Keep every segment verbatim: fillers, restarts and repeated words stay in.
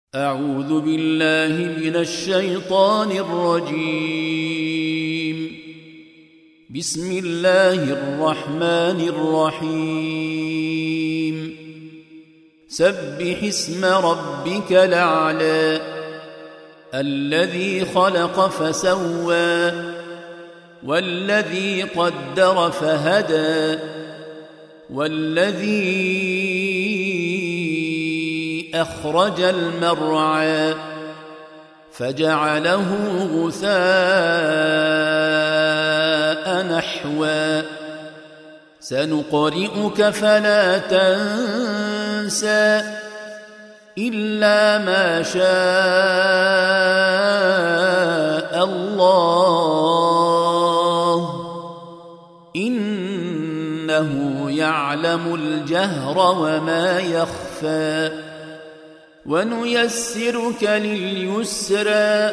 أعوذ بالله من الشيطان الرجيم. بسم الله الرحمن الرحيم. سبح اسم ربك الأعلى الذي خلق فسوى والذي قدر فهدى والذي أخرج المرعى فجعله غثاء نحوا سنقرئك فلا تنسى إلا ما شاء الله إنه يعلم الجهر وما يخفى ونيسرك لليسرى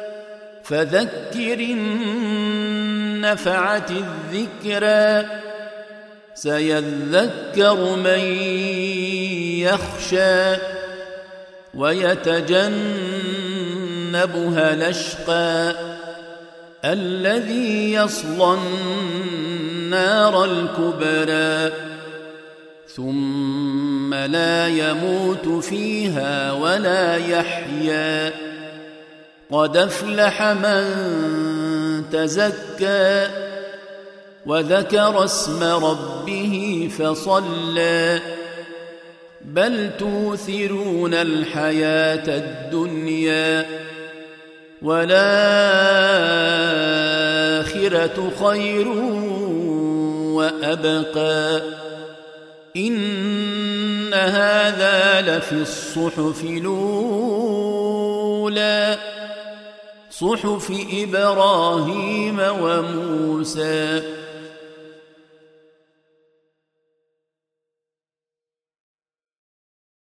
فذكر إن نفعت الذكرى سيذكر من يخشى ويتجنبها الأشقى الذي يصلى النار الكبرى ثم لا يموت فيها ولا يحيا قد أفلح من تزكى وذكر اسم ربه فصلى بل توثرون الحياة الدنيا والآخرة خير وأبقى إن هذا لفي الصحف الأولى صحف إبراهيم وموسى